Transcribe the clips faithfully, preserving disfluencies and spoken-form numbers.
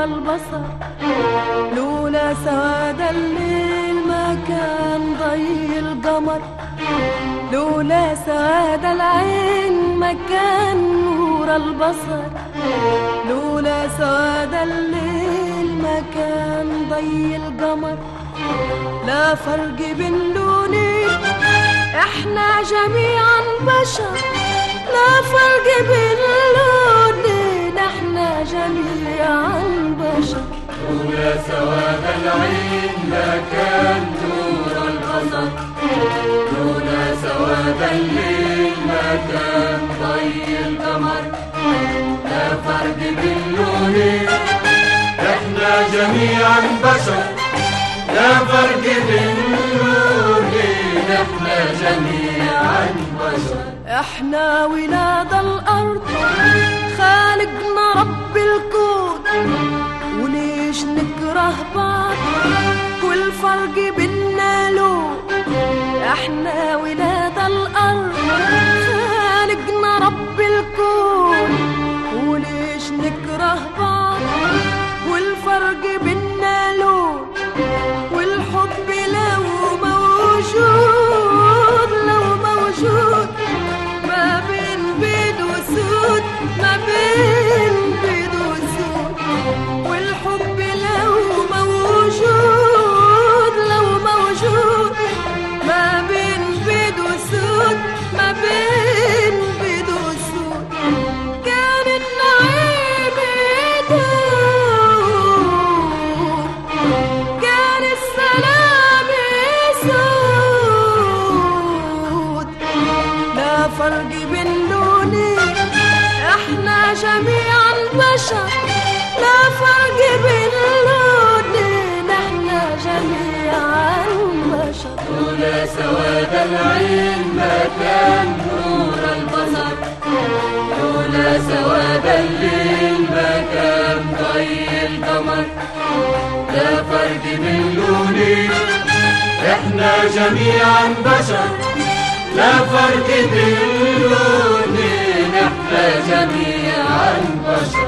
البصر، لولا سواد الليل ما كان ضي القمر، لولا سواد العين ما كان نور البصر، لولا سواد الليل ما كان ضي القمر. لا فرق بين لونين احنا جميعا بشر، لا فرق بين لونين احنا جميعا بشر. لولا سواد العين ما كان نور البصر، لولا سواد الليل ما كان ضي القمر. لا فرق بين لونين احنا جميعا بشر، لا فرق بين لونين احنا جميعا بشر. احنا ولاد الارض خالقنا رب الكون، وليش نكره بعض كل فرق بينا لون. احنا ولاد الارض خالقنا رب الكون، وليش نكره بعض والفرق بينا لون. والحب لو موجود لو موجود ما بين بيض وسود، ما بين بيض وسود. والحب لو موجود لو موجود ما بين بيض وسود، ما بين بيض وسود. كان النعيم يدوم، كان السلام يسود. لا فرق بين لونين احنا جميعا بشر، لا فرق بين لونين احنا جميعا بشر. لولا سواد العين ما كان نور البصر، لولا سواد الليل ما كان ضي القمر. لا فرق بين لونين احنا جميعا بشر، لا فرق بين لونين احنا جميعا بشر.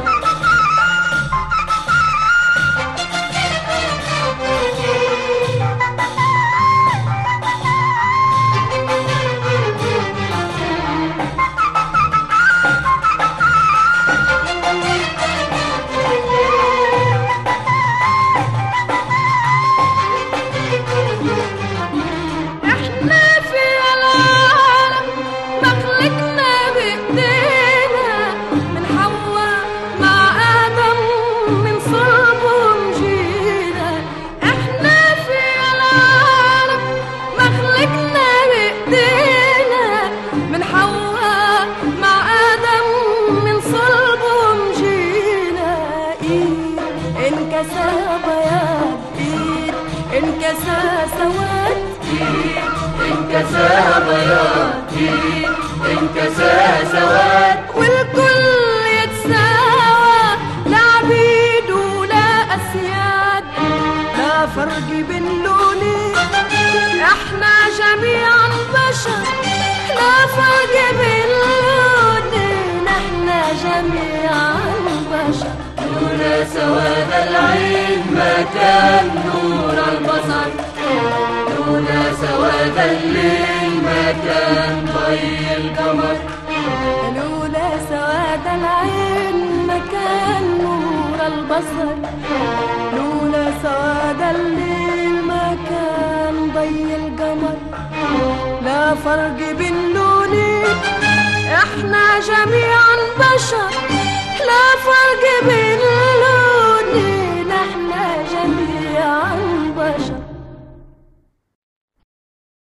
انكسى بياض ايد، انكسى سواد ايد، انكسى بياض ايد، انكسى سواد. والكل يتساوى، لا عبيد ولا اسياد، لا فرق بين لونين احنا جميعا بشر، لا فرق بين لونين احنا جميعا بشر. لولا سواد العين ما كان نور البصر، لولا سواد الليل ما كان ضي القمر. لولا سواد العين ما كان نور البصر، لولا سواد الليل ما كان ضي القمر. لا فرق بين لونين احنا جميعا بشر،